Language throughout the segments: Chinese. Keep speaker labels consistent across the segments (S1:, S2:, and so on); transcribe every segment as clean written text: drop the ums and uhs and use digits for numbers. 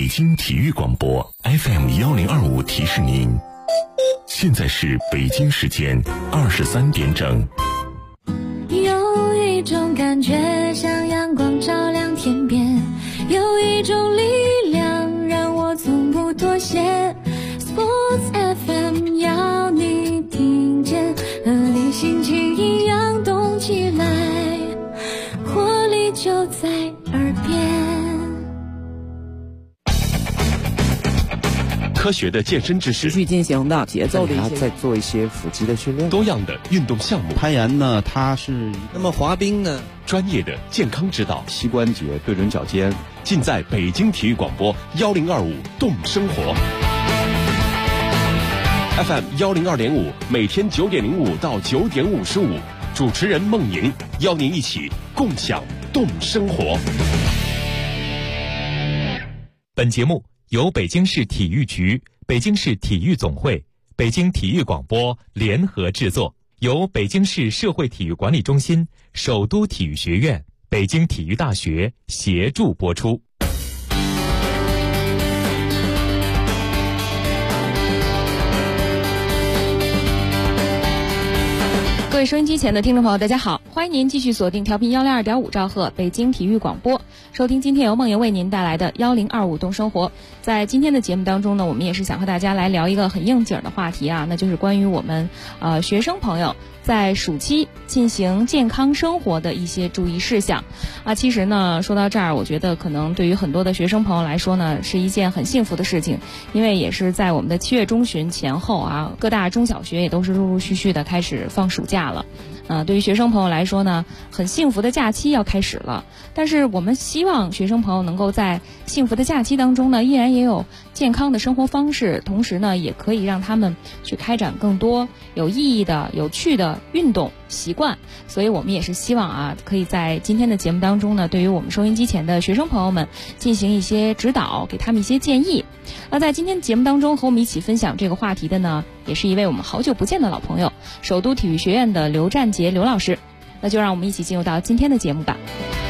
S1: 北京体育广播 FM1025提示您，现在是北京时间23点整。
S2: 有一种感觉像阳光照亮天边，有一种力量让我从不妥协。 Sports FM 要你听见，和你心情一样动起来，活力就在耳边。
S3: 科学的健身知识，
S4: 持续进行的节奏的一些，
S5: 再做一些腹肌的训练，
S3: 多样的运动项目，
S5: 攀岩呢，它是
S4: 那么滑冰呢，
S3: 专业的健康指导，
S5: 膝关节对准脚尖，
S3: 尽在北京体育广播1025动生活 FM102.5，每天9点05到9点55，主持人孟莹邀您一起共享动生活。
S6: 本节目由北京市体育局、北京市体育总会、北京体育广播联合制作，由北京市社会体育管理中心、首都体育学院、北京体育大学协助播出。
S7: 各位收音机前的听众朋友，大家好，欢迎您继续锁定调频102.5兆赫北京体育广播，收听今天由梦莹为您带来的1025动生活。在今天的节目当中呢，我们也是想和大家来聊一个很应景的话题啊，那就是关于我们学生朋友在暑期进行健康生活的一些注意事项啊。其实呢，说到这儿，我觉得可能对于很多的学生朋友来说呢，是一件很幸福的事情，因为也是在我们的7月中旬前后啊，各大中小学也都是陆陆续续的开始放暑假了。对于学生朋友来说呢，很幸福的假期要开始了。但是我们希望学生朋友能够在幸福的假期当中呢，依然也有健康的生活方式，同时呢，也可以让他们去开展更多有意义的、有趣的运动习惯。所以我们也是希望啊，可以在今天的节目当中呢，对于我们收音机前的学生朋友们进行一些指导，给他们一些建议。那在今天节目当中和我们一起分享这个话题的呢，也是一位我们好久不见的老朋友，首都体育学院的刘占杰刘老师。那就让我们一起进入到今天的节目吧。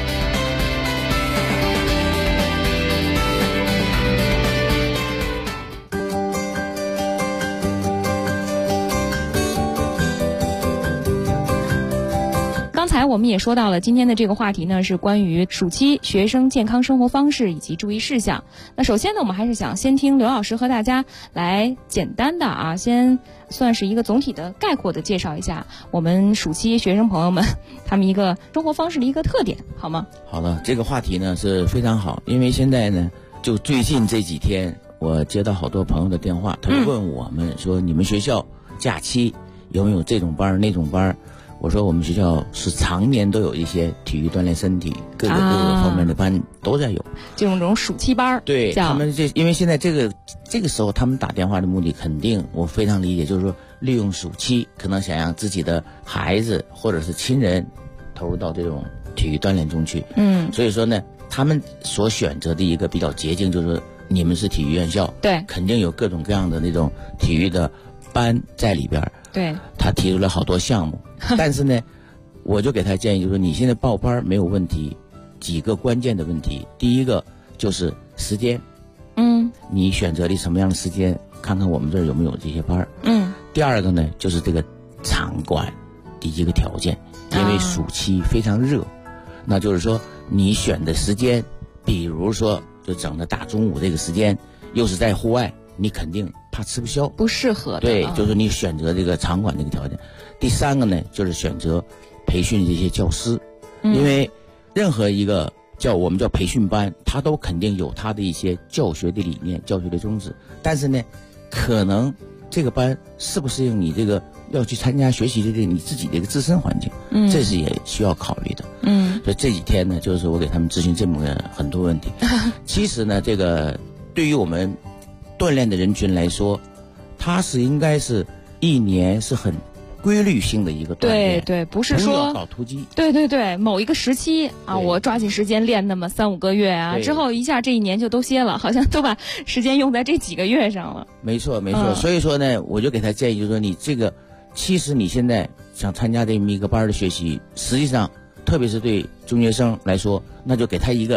S7: 刚才我们也说到了，今天的这个话题呢是关于暑期学生健康生活方式以及注意事项。那首先呢，我们还是想先听刘老师和大家来简单的先算是一个总体的概括的介绍一下我们暑期学生朋友们他们一个生活方式的一个特点，好吗？
S4: 好了，这个话题呢是非常好，因为现在呢，就最近这几天我接到好多朋友的电话，他就问我们说，你们学校假期有没有这种班那种班？我说我们学校是常年都有一些体育锻炼身体各个方面的班都在有，
S7: 这种暑期班。
S4: 对，他们因为现在这个时候他们打电话的目的肯定我非常理解，就是说利用暑期可能想让自己的孩子或者是亲人投入到这种体育锻炼中去。所以说呢，他们所选择的一个比较捷径就是你们是体育院校，对，肯定有各种各样的那种体育的班在里边。对，他提出了好多项目，但是呢，我就给他建议，就是说你现在报班没有问题，几个关键的问题。第一个就是时间，你选择的什么样的时间，看看我们这儿有没有这些班。第二个呢，就是这个场馆第一个条件，因为暑期非常热，那就是说你选的时间，比如说就整个大中午这个时间，又是在户外，你肯定怕吃不消，不适合的。对，就是你选择这个场馆这个条件。第三个呢，就是选择培训这些教师，因为任何一个我们叫培训班，它都肯定有它的一些教学的理念、教学的宗旨，但是呢，可能这个班适不适应你这个要去参加学习的你自己的一个自身环境，这是也需要考虑的。所以这几天呢，就是我给他们咨询这么个很多问题。其实呢，这个对于我们锻炼的人群来说，它是应该是一年是很规律性的一个锻炼，对，不是说要搞突击，对，某一个时期啊，我抓紧时间练那么3-5个月啊，之后一下这一年就都歇了，好像都把时间用在这几个月上了。没错，所以说呢，我就给他建议，就是说你这个，其实你现在想参加这么一个班的学习，实际上特别是对中学生来说，那就给他一个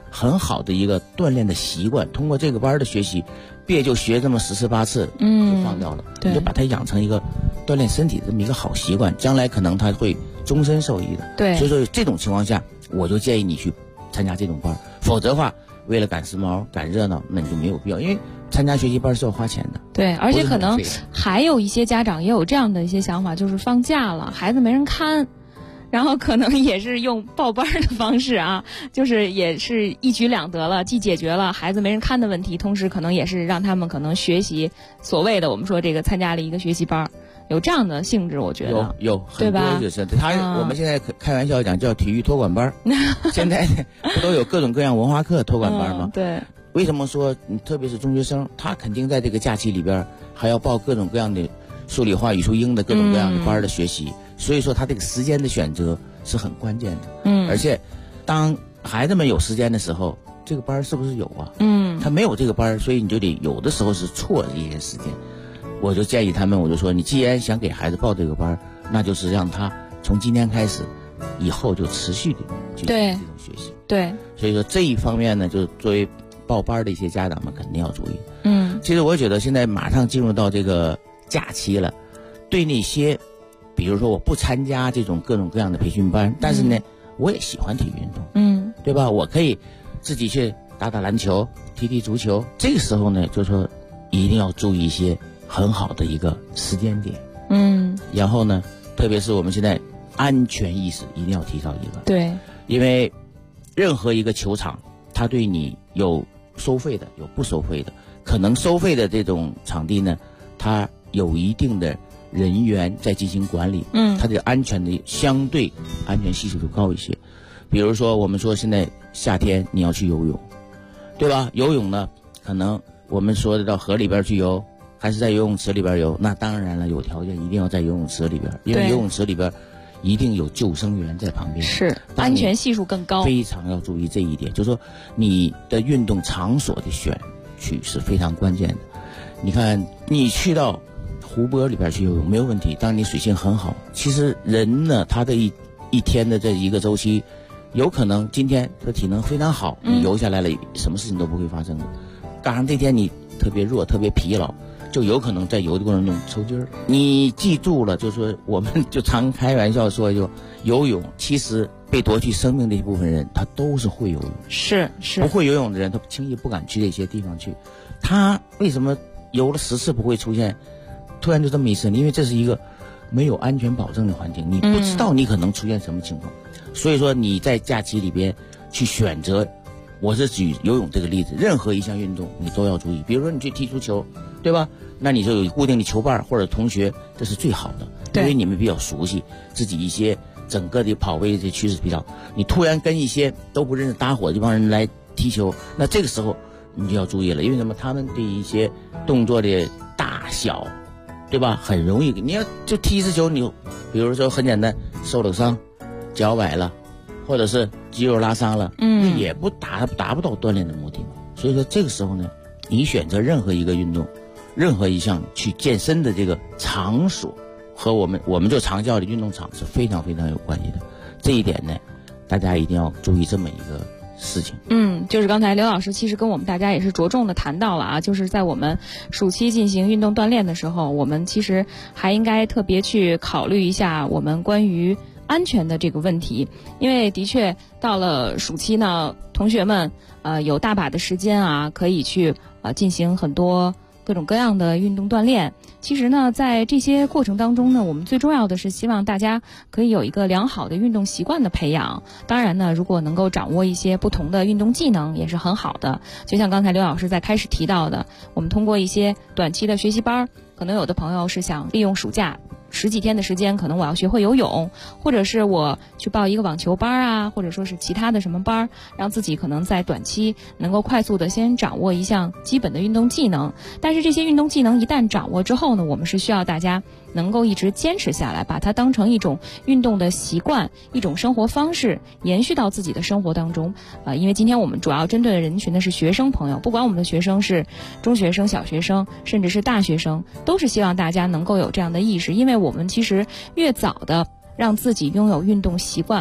S4: 很好的一个锻炼的习惯。通过这个班的学习，别就学这么10次8次就放掉了，你就把它养成一个锻炼身体的这么一个好习惯，将来可能他会终身受益的。
S7: 对，
S4: 所以说这种情况下，我就建议你去参加这种班，否则的话，为了赶时髦、赶热闹，那你就没有必要，因为参加学习班是要花钱的。
S7: 对，而且可能还有一些家长也有这样的一些想法，就是放假了，孩子没人看。然后可能也是用报班的方式啊，就是也是一举两得了，既解决了孩子没人看的问题，同时可能也是让他们可能学习所谓的我们说这个参加了一个学习班，有这样的性质，我觉得
S4: 有很多就是我们现在开玩笑讲叫体育托管班，现在不都有各种各样文化课托管班吗？
S7: 对。
S4: 为什么说特别是中学生，他肯定在这个假期里边还要报各种各样的数理化、语数英的各种各样的班的学习。所以说他这个时间的选择是很关键的。而且当孩子们有时间的时候，这个班是不是有啊？他没有这个班，所以你就得有的时候是错一些时间。我就建议他们，我就说你既然想给孩子报这个班，那就是让他从今天开始以后就持续的去这种学习。对，所以说这一方面呢，就是作为报班的一些家长们肯定要注意。其实我觉得现在马上进入到这个假期了，对那些比如说我不参加这种各种各样的培训班，但是呢我也喜欢体育运动，对吧？我可以自己去打打篮球、踢踢足球。这个时候呢，就是说一定要注意一些很好的一个时间点，然后呢，特别是我们现在安全意识一定要提高一个。对，因为任何一个球场，它对你有收费的，有不收费的。可能收费的这种场地呢，它有一定的人员在进行管理，它的安全的相对安全系数就高一些。比如说我们说现在夏天你要去游泳，对吧？游泳呢，可能我们说的到河里边去游，还是在游泳池里边游，那当然了，有条件一定要在游泳池里边，因为游泳池里边一定有救生员在旁边，是
S7: 安全系数更高。
S4: 非常要注意这一点，就是说你的运动场所的选取是非常关键的。你看你去到湖泊里边去游泳没有问题，当你水性很好，其实人呢，他的一天的这一个周期，有可能今天的体能非常好，你游下来了，什么事情都不会发生的。赶上这天你特别弱、特别疲劳，就有可能在游的过程中抽筋儿。你记住了，就是说我们就常开玩笑说，就游泳其实被夺去生命的一部分人，他都是会游泳，是不会游泳的人，他轻易不敢去这些地方去。他为什么游了10次不会出现突然就这么一次？因为这是一个没有安全保证的环境，你不知道你可能出现什么情况。所以说你在假期里边去选择，我是举游泳这个例子，任何一项运动你都要注意。比如说你去踢足球，对吧？那你就有固定的球伴或者同学，这是最好的，因为你们比较熟悉自己一些整个的跑位的趋势比较。你突然跟一些都不认识搭伙这帮人来踢球，那这个时候你就要注意了，因为什么？他们对一些动作的大小，对吧？很容易，你要就踢一次球，你比如说很简单，受了伤，脚崴了，或者是肌肉拉伤了，也不达不到锻炼的目的嘛。所以说这个时候呢，你选择任何一个运动，任何一项去健身的这个场所，和我们就常叫的运动场是非常非常有关系的。这一点呢，大家一定要注意这么一个事情。
S7: 就是刚才刘老师其实跟我们大家也是着重的谈到了啊，就是在我们暑期进行运动锻炼的时候，我们其实还应该特别去考虑一下我们关于安全的这个问题。因为的确到了暑期呢，同学们有大把的时间啊，可以去进行很多各种各样的运动锻炼。其实呢，在这些过程当中呢，我们最重要的是希望大家可以有一个良好的运动习惯的培养。当然呢，如果能够掌握一些不同的运动技能也是很好的。就像刚才刘老师在开始提到的，我们通过一些短期的学习班，可能有的朋友是想利用暑假10几天的时间，可能我要学会游泳，或者是我去报一个网球班啊，或者说是其他的什么班，让自己可能在短期能够快速的先掌握一项基本的运动技能。但是这些运动技能一旦掌握之后呢，我们是需要大家能够一直坚持下来，把它当成一种运动的习惯，一种生活方式，延续到自己的生活当中。因为今天我们主要针对的人群呢是学生朋友，不管我们的学生是中学生、小学生，甚至是大学生，都是希望大家能够有这样的意识。因为我们其实越早的让自己拥有运动习惯，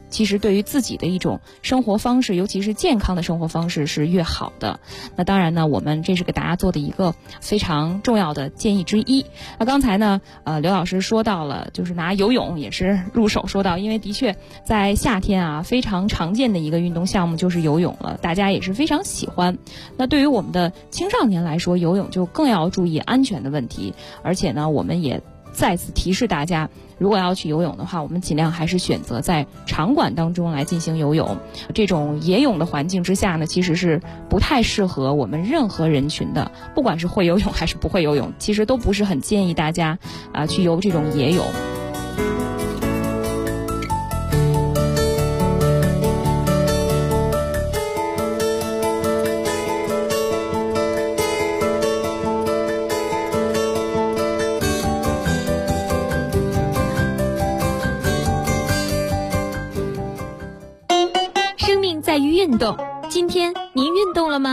S7: 其实对于自己的一种生活方式，尤其是健康的生活方式是越好的。那当然呢，我们这是给大家做的一个非常重要的建议之一。那刚才呢，刘老师说到了，就是拿游泳也是入手说到，因为的确在夏天啊，非常常见的一个运动项目就是游泳了，大家也是非常喜欢。那对于我们的青少年来说，游泳就更要注意安全的问题，而且呢，我们也再次提示大家，如果要去游泳的话，我们尽量还是选择在场馆当中来进行游泳。这种野泳的环境之下呢，其实是不太适合我们任何人群的，不管是会游泳还是不会游泳，其实都不是很建议大家去游这种野泳。
S2: 在于运动，今天您运动了吗？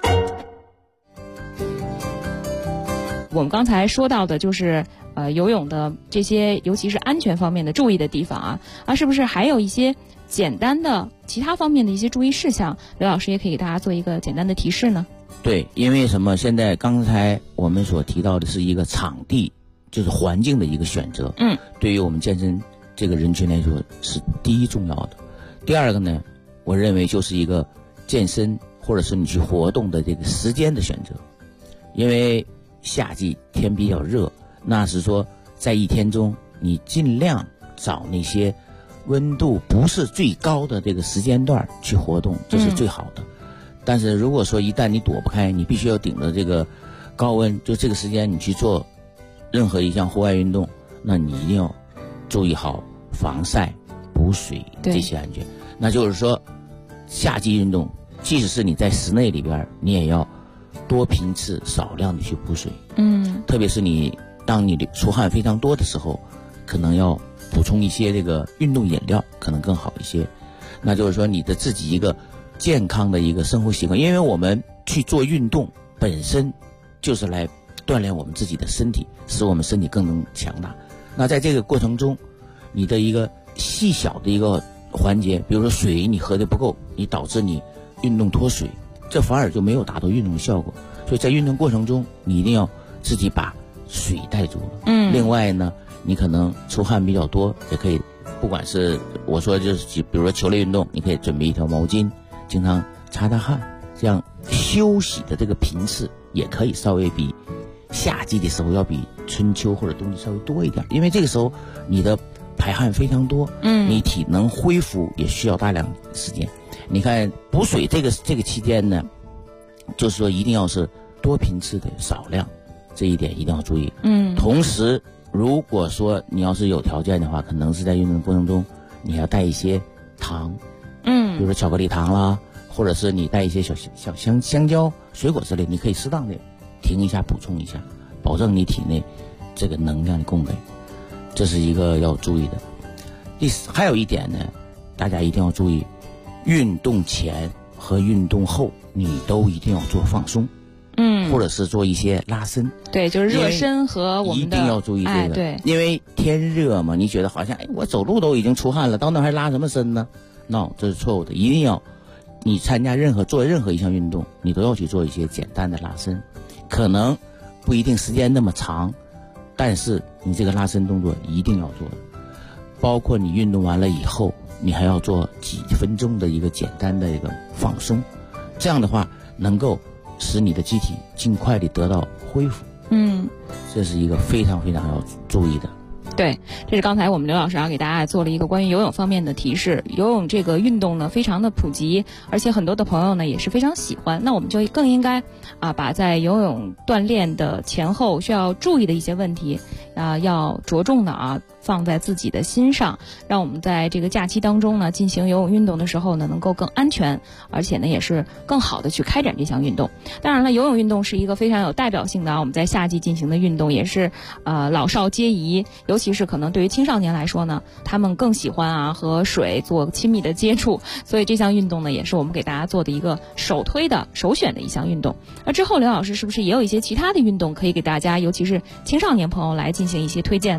S7: 我们刚才说到的就是游泳的这些，尤其是安全方面的注意的地方啊，是不是还有一些简单的其他方面的一些注意事项？刘老师也可以给大家做一个简单的提示呢。
S4: 对，因为什么？现在刚才我们所提到的是一个场地，就是环境的一个选择。对于我们健身这个人群来说是第一重要的。第二个呢，我认为就是一个健身或者是你去活动的这个时间的选择。因为夏季天比较热，那是说在一天中你尽量找那些温度不是最高的这个时间段去活动，这是最好的。但是如果说一旦你躲不开，你必须要顶着这个高温，就这个时间你去做任何一项户外运动，那你一定要注意好防晒、补水这些安全。那就是说夏季运动即使是你在室内里边，你也要多频次少量的去补水。特别是当你出汗非常多的时候，可能要补充一些这个运动饮料，可能更好一些。那就是说你的自己一个健康的一个生活习惯，因为我们去做运动本身就是来锻炼我们自己的身体，使我们身体更能强大。那在这个过程中，你的一个细小的一个环节，比如说水你喝的不够，你导致你运动脱水，这反而就没有达到运动的效果。所以在运动过程中，你一定要自己把水带住了。另外呢，你可能出汗比较多，也可以，不管是我说就是比如说球类运动，你可以准备一条毛巾，经常擦擦汗，这样休息的这个频次也可以稍微比夏季的时候要比春秋或者冬季稍微多一点，因为这个时候你的排汗非常多，你体能恢复也需要大量时间。你看补水这个期间呢，就是说一定要是多频次的少量，这一点一定要注意。同时如果说你要是有条件的话，可能是在运动过程中你要带一些糖，比如说巧克力糖啦，或者是你带一些小香蕉、水果之类，你可以适当的停一下补充一下，保证你体内这个能量的供给，这是一个要注意的。还有一点呢，大家一定要注意，运动前和运动后你都一定要做放松，或者是做一些拉伸。
S7: 对，就是热身和我们的
S4: 一定要注意这个，
S7: 对，
S4: 因为天热嘛，你觉得好像我走路都已经出汗了，到那还拉什么伸呢？ No， 这是错误的。一定要你参加做任何一项运动，你都要去做一些简单的拉伸，可能不一定时间那么长，但是你这个拉伸动作一定要做的。包括你运动完了以后，你还要做几分钟的一个简单的一个放松，这样的话能够使你的机体尽快的得到恢复。这是一个非常非常要注意的。
S7: 对，这是刚才我们刘老师给大家做了一个关于游泳方面的提示。游泳这个运动呢非常的普及，而且很多的朋友呢也是非常喜欢。那我们就更应该把在游泳锻炼的前后需要注意的一些问题要着重的放在自己的心上，让我们在这个假期当中呢进行游泳运动的时候呢能够更安全，而且呢也是更好的去开展这项运动。当然了，游泳运动是一个非常有代表性的我们在夏季进行的运动，也是老少皆宜，尤其是可能对于青少年来说呢，他们更喜欢和水做亲密的接触，所以这项运动呢也是我们给大家做的一个首选的一项运动。那之后刘老师是不是也有一些其他的运动可以给大家，尤其是青少年朋友来进行一些推荐呢？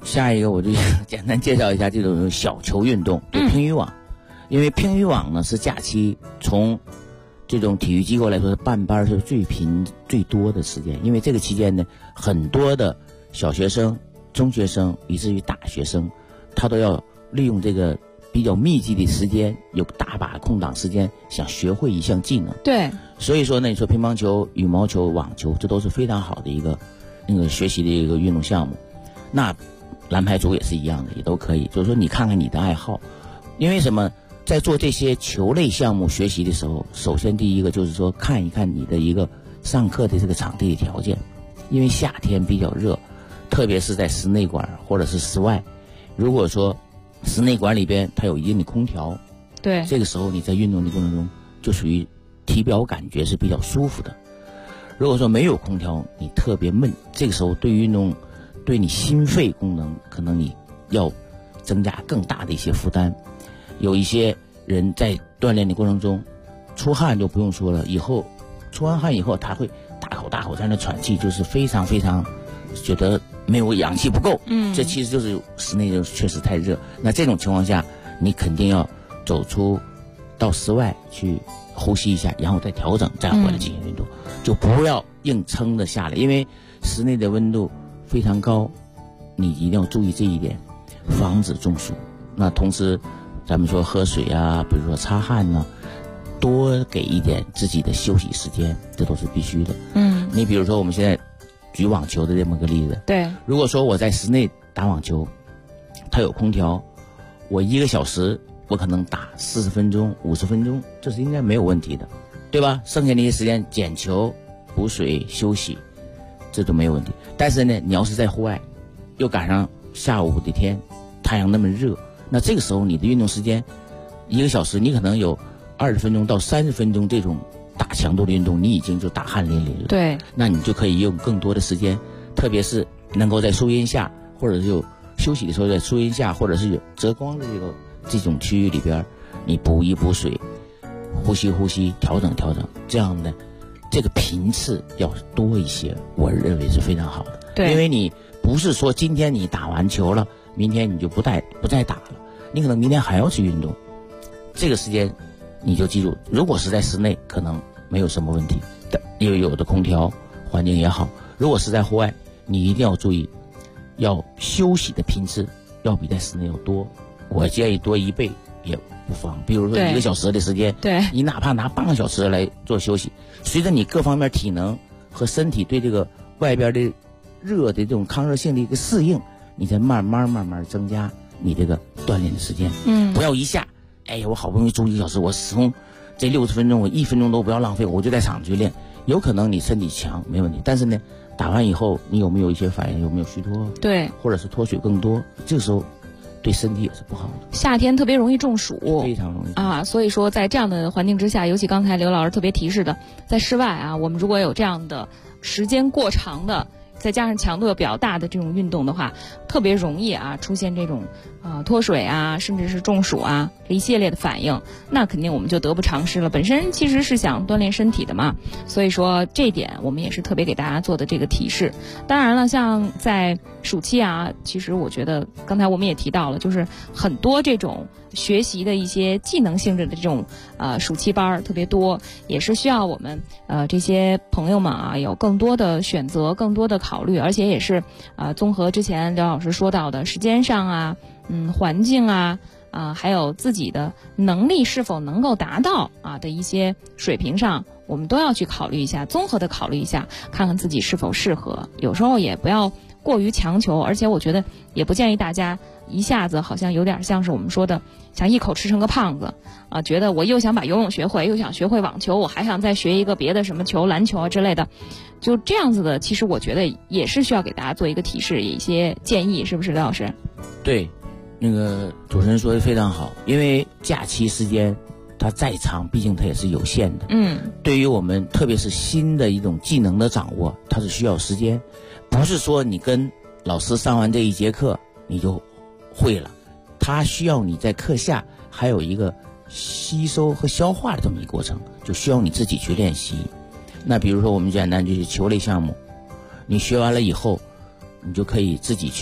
S4: 下一个我就简单介绍一下这种小球运动，就乒羽网。因为乒羽网呢是假期从这种体育机构来说，办班是最多的时间。因为这个期间呢，很多的小学生、中学生以至于大学生，他都要利用这个比较密集的时间，有大把空档时间，想学会一项技能。
S7: 对，
S4: 所以说呢，你说乒乓球、羽毛球、网球，这都是非常好的一个学习的一个运动项目。那篮排组也是一样的，也都可以。就是说，你看看你的爱好，因为什么？在做这些球类项目学习的时候，首先第一个就是说看一看你的一个上课的这个场地的条件，因为夏天比较热，特别是在室内馆或者是室外。如果说室内馆里边它有一定的空调，
S7: 对，
S4: 这个时候你在运动的过程中就属于体表感觉是比较舒服的。如果说没有空调，你特别闷，这个时候对于运动，对你心肺功能可能你要增加更大的一些负担。有一些人在锻炼的过程中出汗就不用说了，以后出完汗以后他会大口在那喘气，就是非常非常觉得没有氧气不够。这其实就是室内就确实太热。那这种情况下，你肯定要走出到室外去呼吸一下，然后再调整，再回来进行运动，就不要硬撑着下来，因为室内的温度非常高，你一定要注意这一点，防止中暑。那同时咱们说喝水啊，比如说擦汗呢，多给一点自己的休息时间，这都是必须的。你比如说我们现在举网球的这么个例子，
S7: 对，
S4: 如果说我在室内打网球，它有空调，我1个小时我可能打40分钟、50分钟，这是应该没有问题的，对吧？剩下那些时间捡球、补水、休息，这都没有问题。但是呢，你要是在户外，又赶上下午的天，太阳那么热，那这个时候你的运动时间1个小时，你可能有20分钟到30分钟这种大强度的运动，你已经就大汗淋漓了。
S7: 对，
S4: 那你就可以用更多的时间，特别是能够在树荫下，或者是有休息的时候在树荫下，或者是有遮光的这种区域里边，你补一补水，呼吸，调整，这样的这个频次要多一些，我认为是非常好的。
S7: 对，
S4: 因为你不是说今天你打完球了，明天你就不再打了，你可能明天还要去运动，这个时间你就记住，如果是在室内可能没有什么问题，因为有的空调环境也好。如果是在户外，你一定要注意，要休息的频次要比在室内要多，我建议多1倍也不妨。比如说1个小时的时间，
S7: 对，
S4: 你哪怕拿半个小时来做休息，随着你各方面体能和身体对这个外边的热的这种抗热性的一个适应，你再慢慢增加你这个锻炼的时间。不要一下，我好不容易住1个小时，我从这60分钟我1分钟都不要浪费，我就在场去练。有可能你身体强没问题，但是呢，打完以后你有没有一些反应，有没有虚脱？
S7: 对，
S4: 或者是脱水更多，这个时候对身体也是不好的。
S7: 夏天特别容易中暑，
S4: 非常容易
S7: 啊。所以说在这样的环境之下，尤其刚才刘老师特别提示的，在室外啊，我们如果有这样的时间过长的，再加上强度比较大的这种运动的话，特别容易啊出现这种脱水啊，甚至是中暑啊这一系列的反应，那肯定我们就得不偿失了。本身其实是想锻炼身体的嘛，所以说这一点我们也是特别给大家做的这个提示。当然了，像在暑期啊，其实我觉得刚才我们也提到了，就是很多这种学习的一些技能性质的这种暑期班特别多，也是需要我们这些朋友们啊有更多的选择，更多的考虑，而且也是综合之前刘老师说到的时间上啊，环境啊，还有自己的能力是否能够达到的一些水平上，我们都要去考虑一下，综合的考虑一下，看看自己是否适合。有时候也不要过于强求，而且我觉得也不建议大家一下子好像有点像是我们说的想一口吃成个胖子觉得我又想把游泳学会，又想学会网球，我还想再学一个别的什么球，篮球啊之类的，就这样子的，其实我觉得也是需要给大家做一个提示，一些建议，是不是刘老师？
S4: 对，那个主持人说的非常好，因为假期时间它再长，毕竟它也是有限的。对于我们特别是新的一种技能的掌握，它是需要时间，不是说你跟老师上完这一节课你就会了，它需要你在课下还有一个吸收和消化的这么一个过程，就需要你自己去练习。那比如说我们简单就是球类项目，你学完了以后，你就可以自己去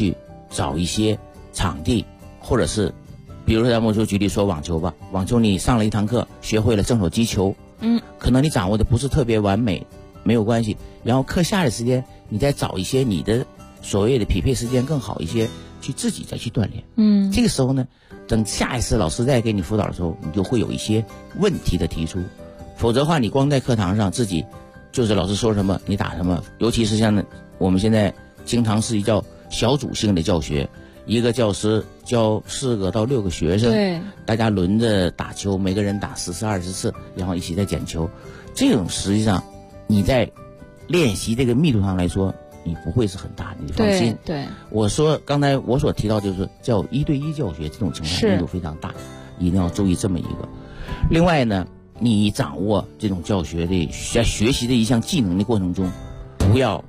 S4: 找一些场地，或者是比如说咱们就举例说网球吧，网球你上了一堂课，学会了正手击球，可能你掌握的不是特别完美，没有关系，然后课下的时间你再找一些你的所谓的匹配时间更好一些，去自己再去锻炼。这个时候呢，等下一次老师再给你辅导的时候，你就会有一些问题的提出，否则的话你光在课堂上自己就是老师说什么你打什么，尤其是像我们现在经常是叫小组性的教学，一个教师教4个到6个学生，
S7: 对，
S4: 大家轮着打球，每个人打10次20次，然后一起在捡球，这种实际上你在练习这个密度上来说你不会是很大，你放心。
S7: 对，
S4: 我说刚才我所提到就是叫1对1教学，这种情况密度非常大，一定要注意这么一个。另外呢，你掌握这种教学的学习的一项技能的过程中，不要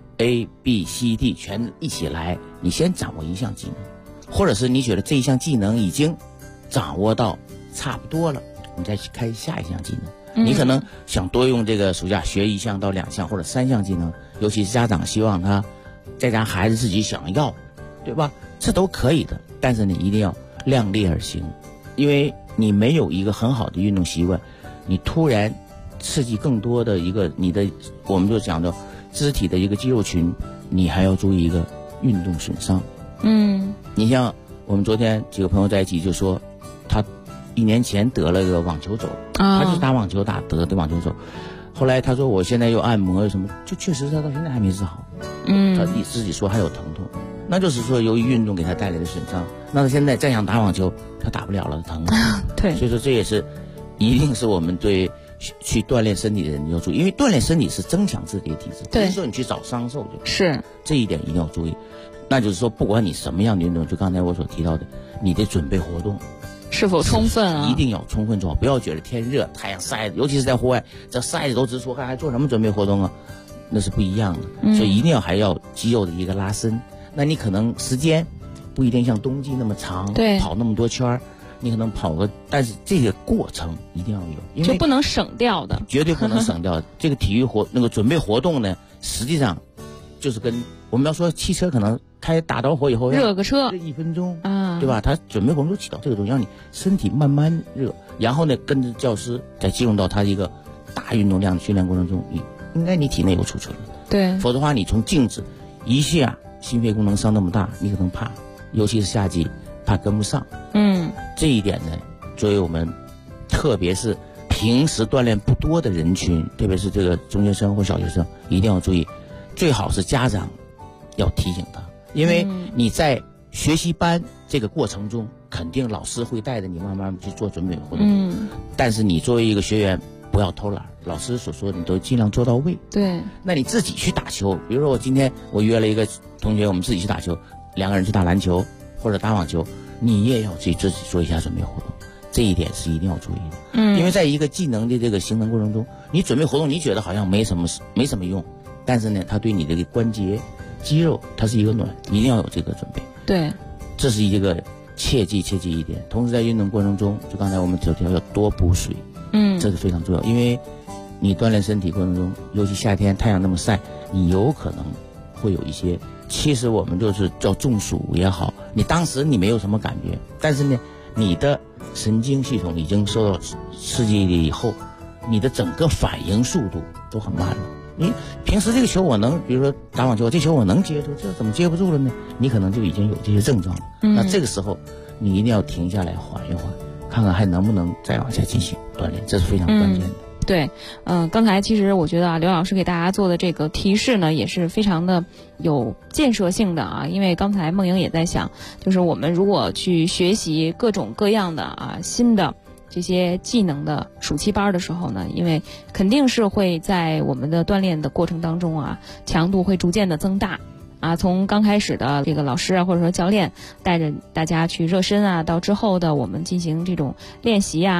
S4: A、B、C、D 全一起来，你先掌握一项技能，或者是你觉得这一项技能已经掌握到差不多了，你再去开下一项技能。你可能想多用这个暑假学1项到2项或者3项技能，尤其是家长希望他在家孩子自己想要，对吧？这都可以的，但是你一定要量力而行，因为你没有一个很好的运动习惯，你突然刺激更多的一个你的，我们就讲到肢体的一个肌肉群，你还要注意一个运动损伤。你像我们昨天几个朋友在一起就说，他1年前得了个网球肘，他就是打网球得的网球肘，后来他说我现在又按摩什么，就确实他到现在还没治好。他自己说还有疼痛，那就是说由于运动给他带来的损伤，那他现在再想打网球他打不了了，疼。
S7: 对，
S4: 所以说这也是一定是我们对去锻炼身体的人要注意，因为锻炼身体是增强自己的体质，不是说你去找伤受就是这一点一定要注意。那就是说不管你什么样的运动，就刚才我所提到的，你的准备活动
S7: 是否充分啊？
S4: 一定要充分做好，不要觉得天热太阳晒，尤其是在户外这晒得都直出汗，还做什么准备活动啊？那是不一样的。所以一定要还要肌肉的一个拉伸。那你可能时间不一定像冬季那么长，
S7: 对，
S4: 跑那么多圈，你可能跑个，但是这个过程一定要有，因为
S7: 就不能省掉的，
S4: 绝对不能省掉。这个体育那个准备活动呢，实际上就是跟我们要说汽车可能打着火以后
S7: 热个车
S4: 1分钟啊，对吧？它准备活动就起到这个作用，让你身体慢慢热，然后呢跟着教师再进入到他一个大运动量的训练过程中，应该你体内有储存了，
S7: 对，
S4: 否则的话你从静止一下心肺功能伤那么大，你可能怕，尤其是夏季怕跟不上。这一点呢，作为我们特别是平时锻炼不多的人群，特别是这个中学生或小学生，一定要注意，最好是家长要提醒他，因为你在学习班这个过程中，肯定老师会带着你慢慢去做准备活动，但是你作为一个学员不要偷懒，老师所说的你都尽量做到位。
S7: 对，
S4: 那你自己去打球，比如说我今天我约了一个同学，我们自己去打球，2个人去打篮球或者打网球，你也要去自己做一下准备活动，这一点是一定要注意的。因为在一个技能的这个形成过程中，你准备活动你觉得好像没什么用，但是呢它对你这个关节肌肉它是一个暖，一定要有这个准备。
S7: 对，
S4: 这是一个切记一点。同时在运动过程中，就刚才我们所提到要多补水，这是非常重要，因为你锻炼身体过程中，尤其夏天太阳那么晒，你有可能会有一些，其实我们就是叫中暑也好，你当时你没有什么感觉，但是呢你的神经系统已经受到刺激以后，你的整个反应速度都很慢了。你平时这个球我能，比如说打网球，这球我能接住，这怎么接不住了呢？你可能就已经有这些症状了。那这个时候你一定要停下来缓一缓，看看还能不能再往下进行锻炼，这是非常关键的。
S7: 对，刚才其实我觉得啊，刘老师给大家做的这个提示呢，也是非常的有建设性的啊。因为刚才梦莹也在想，就是我们如果去学习各种各样的新的这些技能的暑期班的时候呢，因为肯定是会在我们的锻炼的过程当中强度会逐渐的增大。从刚开始的这个老师或者说教练带着大家去热身到之后的我们进行这种练习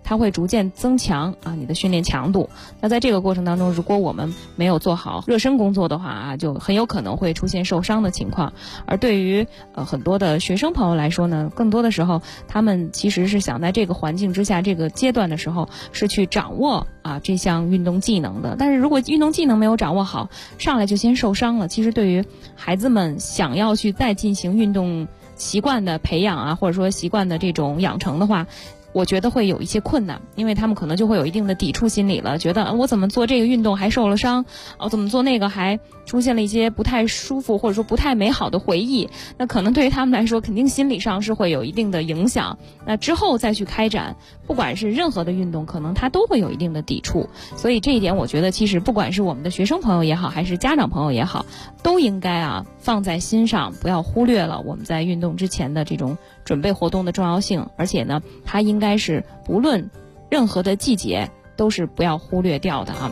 S7: 它会逐渐增强你的训练强度。那在这个过程当中，如果我们没有做好热身工作的话就很有可能会出现受伤的情况。而对于很多的学生朋友来说呢，更多的时候他们其实是想在这个环境之下，这个阶段的时候是去掌握这项运动技能的。但是如果运动技能没有掌握好，上来就先受伤了，其实对于孩子们想要去再进行运动习惯的培养或者说习惯的这种养成的话，我觉得会有一些困难，因为他们可能就会有一定的抵触心理了，觉得我怎么做这个运动还受了伤，我怎么做那个还出现了一些不太舒服或者说不太美好的回忆，那可能对于他们来说肯定心理上是会有一定的影响。那之后再去开展不管是任何的运动，可能它都会有一定的抵触。所以这一点我觉得其实不管是我们的学生朋友也好，还是家长朋友也好，都应该放在心上，不要忽略了我们在运动之前的这种准备活动的重要性。而且呢，它应该是不论任何的季节都是不要忽略掉的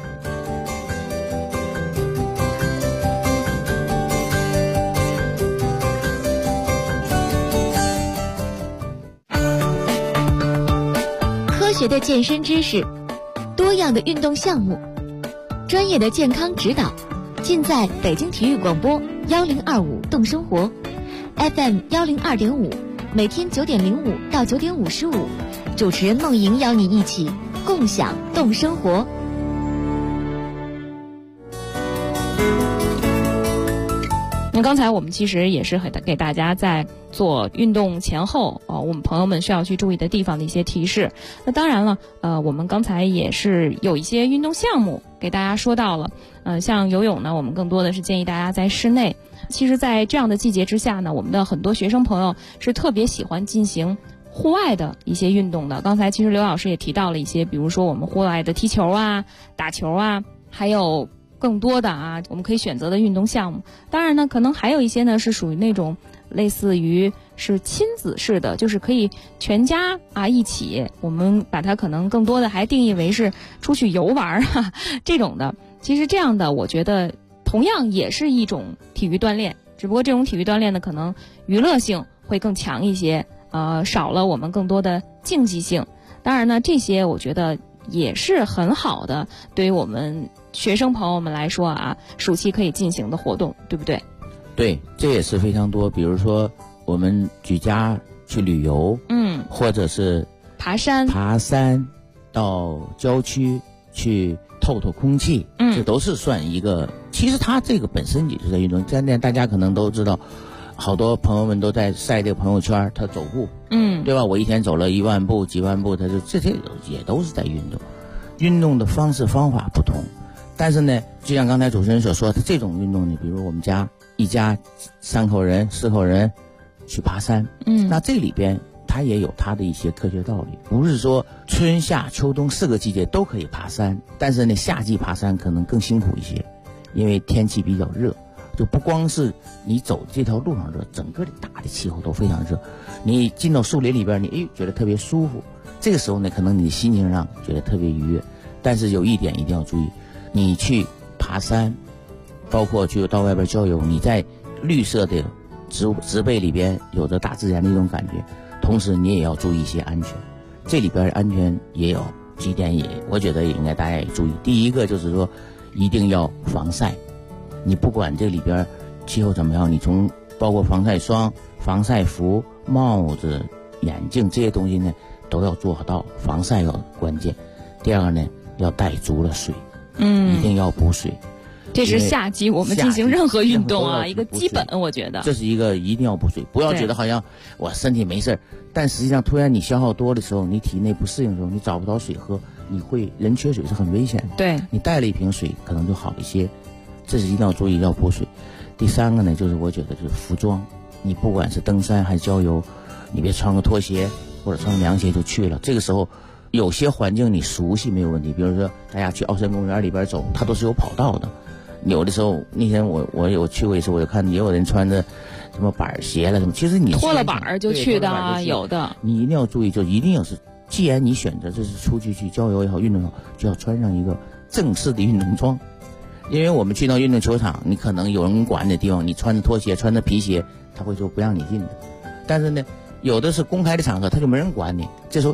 S2: 科学的健身知识，多样的运动项目，专业的健康指导，尽在北京体育广播1025动生活 FM 102.5，每天9点05到9点55，主持人梦莹邀你一起共享动生活。
S7: 那刚才我们其实也是给大家在做运动前后我们朋友们需要去注意的地方的一些提示。那当然了我们刚才也是有一些运动项目给大家说到了像游泳呢，我们更多的是建议大家在室内。其实在这样的季节之下呢，我们的很多学生朋友是特别喜欢进行户外的一些运动的。刚才其实刘老师也提到了一些，比如说我们户外的踢球打球还有更多的我们可以选择的运动项目。当然呢，可能还有一些呢是属于那种类似于是亲子式的，就是可以全家一起，我们把它可能更多的还定义为是出去游玩这种的。其实这样的我觉得同样也是一种体育锻炼，只不过这种体育锻炼呢可能娱乐性会更强一些，少了我们更多的竞技性。当然呢，这些我觉得也是很好的，对于我们学生朋友们来说暑期可以进行的活动，对不对？
S4: 对，这也是非常多。比如说我们举家去旅游，或者是爬山到郊区去透透空气，这都是算一个。其实它这个本身也是在运动。现在大家可能都知道，好多朋友们都在晒这个朋友圈，他走步，对吧？我一天走了1万步、几万步，他就这些也都是在运动。运动的方式方法不同，但是呢，就像刚才主持人所说，他这种运动呢，比如我们家一家3口人、4口人去爬山，那这里边它也有它的一些科学道理，不是说春夏秋冬4个季节都可以爬山，但是呢，夏季爬山可能更辛苦一些，因为天气比较热，就不光是你走这条路上热，整个的大的气候都非常热。你进到树林里边，你觉得特别舒服，这个时候呢，可能你的心情上觉得特别愉悦。但是有一点一定要注意，你去爬山，包括去到外边郊游，你在绿色的植被里边有着大自然的一种感觉，同时你也要注意一些安全。这里边安全也有几点，我觉得也应该大家也注意。第一个就是说一定要防晒，你不管这里边气候怎么样，你从包括防晒霜、防晒服、帽子、眼镜这些东西呢都要做到，防晒要关键。第二个呢，要带足了水，一定要补水。
S7: 这是夏季我们进行任何运动一个基本，我觉得
S4: 这是一个一定要补水，不要觉得好像我身体没事，但实际上突然你消耗多的时候，你体内不适应的时候，你找不到水喝，人缺水是很危险的。
S7: 对，
S4: 你带了一瓶水可能就好一些，这是一定要注意，要补水。第三个呢，就是我觉得就是服装，你不管是登山还是郊游，你别穿个拖鞋或者穿个凉鞋就去了。这个时候有些环境你熟悉没有问题，比如说大家去奥森公园里边走，它都是有跑道的。有的时候那天我有去过一次，我就看也有人穿着什么板鞋了什么，其实你
S7: 脱了板就去的有的。
S4: 你一定要注意，就一定要是，既然你选择这是出去郊游也好，运动也好，就要穿上一个正式的运动装。因为我们去到运动球场，你可能有人管的地方，你穿着拖鞋穿着皮鞋，他会说不让你进的。但是呢，有的是公开的场合，他就没人管你，这时候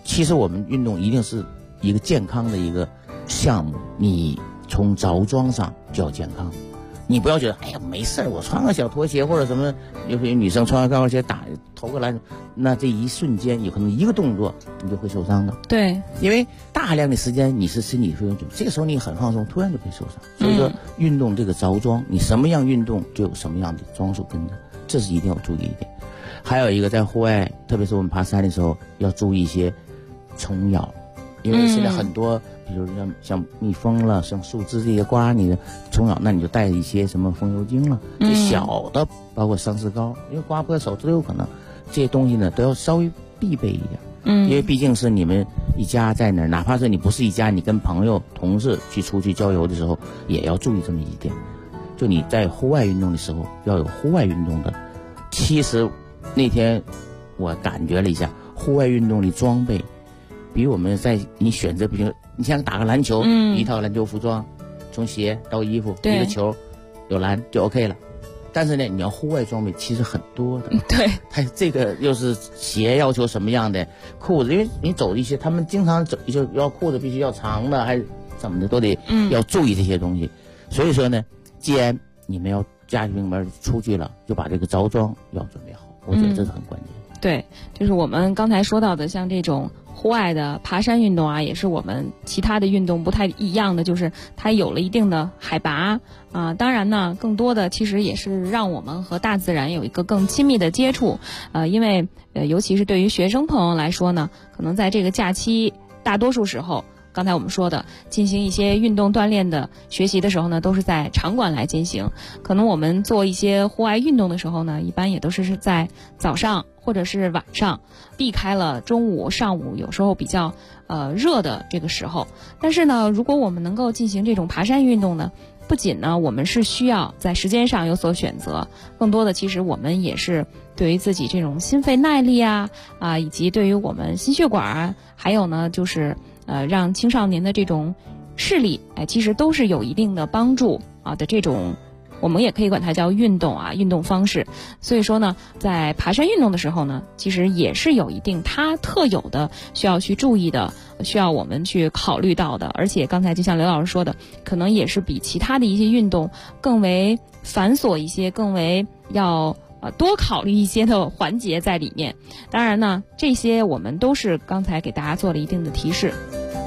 S4: 其实我们运动一定是一个健康的一个项目，你从着装上就要健康，你不要觉得哎呀没事儿，我穿个小拖鞋或者什么，有些女生穿个高跟鞋投个篮，那这一瞬间有可能一个动作你就会受伤的。
S7: 对，
S4: 因为大量的时间你是身体非常准备，这个时候你很放松，突然就会受伤。所以说运动这个着装，你什么样运动就有什么样的装束跟着，这是一定要注意一点。还有一个在户外，特别是我们爬山的时候要注意一些虫咬，因为现在很多比如像蜜蜂了，像树枝这些刮你的虫咬，那你就带一些什么风油精了，这小的包括桑石膏，因为刮破手都有可能，这些东西呢都要稍微必备一点。因为毕竟是你们一家在那儿，哪怕是你不是一家，你跟朋友同事去出去郊游的时候也要注意这么一点，就你在户外运动的时候要有户外运动的。其实那天我感觉了一下，户外运动的装备比我们在你选择，比如你像打个篮球，一套篮球服装，从鞋到衣服，一个球有篮就 OK 了。但是呢，你要户外装备其实很多的，
S7: 对，
S4: 它这个又是鞋要求什么样的，裤子，因为你走一些，他们经常走就要裤子必须要长的，还是怎么的，都得要注意这些东西。所以说呢，既然你们要家里面出去了，就把这个着装要准备好，我觉得这是很关键。
S7: 对，就是我们刚才说到的，像这种户外的爬山运动啊，也是我们其他的运动不太一样的，就是它有了一定的海拔啊。当然呢，更多的其实也是让我们和大自然有一个更亲密的接触。因为尤其是对于学生朋友来说呢，可能在这个假期，大多数时候，刚才我们说的进行一些运动锻炼的学习的时候呢，都是在场馆来进行。可能我们做一些户外运动的时候呢，一般也都是在早上或者是晚上，避开了中午、上午有时候比较热的这个时候。但是呢，如果我们能够进行这种爬山运动呢，不仅呢我们是需要在时间上有所选择，更多的其实我们也是对于自己这种心肺耐力以及对于我们心血管还有呢就是让青少年的这种视力其实都是有一定的帮助的这种，我们也可以管它叫运动运动方式。所以说呢，在爬山运动的时候呢，其实也是有一定它特有的需要去注意的，需要我们去考虑到的。而且刚才就像刘老师说的，可能也是比其他的一些运动更为繁琐一些，更为要多考虑一些的环节在里面。当然呢，这些我们都是刚才给大家做了一定的提示。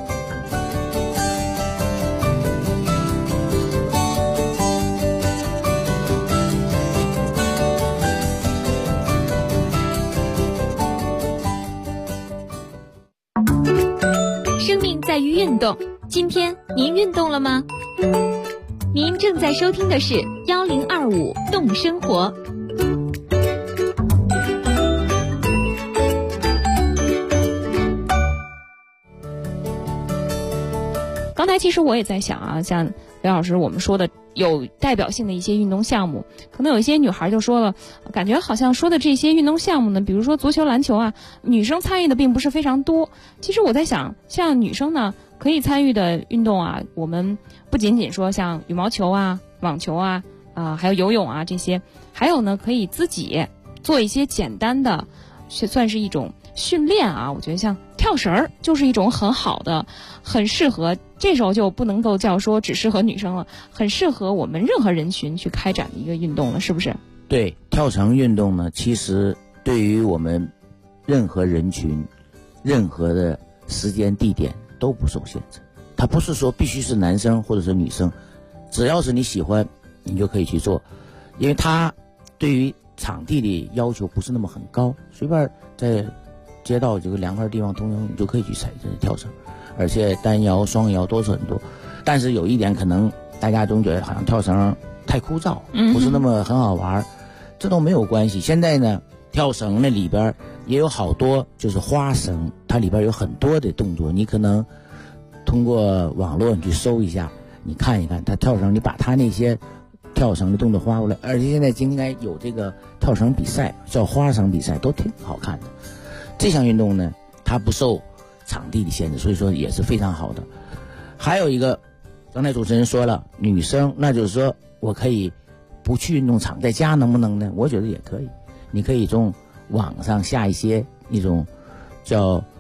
S2: 生命在于运动，今天您运动了吗？您正在收听的是1025动生活。
S7: 刚才其实我也在想像刘老师我们说的有代表性的一些运动项目，可能有一些女孩就说了，感觉好像说的这些运动项目呢，比如说足球、篮球女生参与的并不是非常多。其实我在想，像女生呢可以参与的运动我们不仅仅说像羽毛球网球还有游泳这些，还有呢可以自己做一些简单的，算是一种训练我觉得像跳绳就是一种很好的，很适合，这时候就不能够叫说只适合女生了，很适合我们任何人群去开展的一个运动了，是不是？
S4: 对，跳绳运动呢，其实对于我们任何人群、任何的时间地点都不受限制。它不是说必须是男生或者是女生，只要是你喜欢，你就可以去做，因为它对于场地的要求不是那么很高，随便在街道这个凉快的地方通用，你就可以去踩这跳绳，而且单摇、双摇都是很多。但是有一点，可能大家总觉得好像跳绳太枯燥，不是那么很好玩，这都没有关系。现在呢，跳绳那里边也有好多就是花绳，它里边有很多的动作，你可能通过网络你去搜一下，你看一看它跳绳，你把它那些跳绳的动作画过来，而且现在应该有这个跳绳比赛，叫花绳比赛，都挺好看的。这项运动呢，它不受场地的限制，所以说也是非常好的。还有一个，刚才主持人说了，女生那就是说我可以不去运动场，在家能不能呢？我觉得也可以，你可以从网上下一些一种叫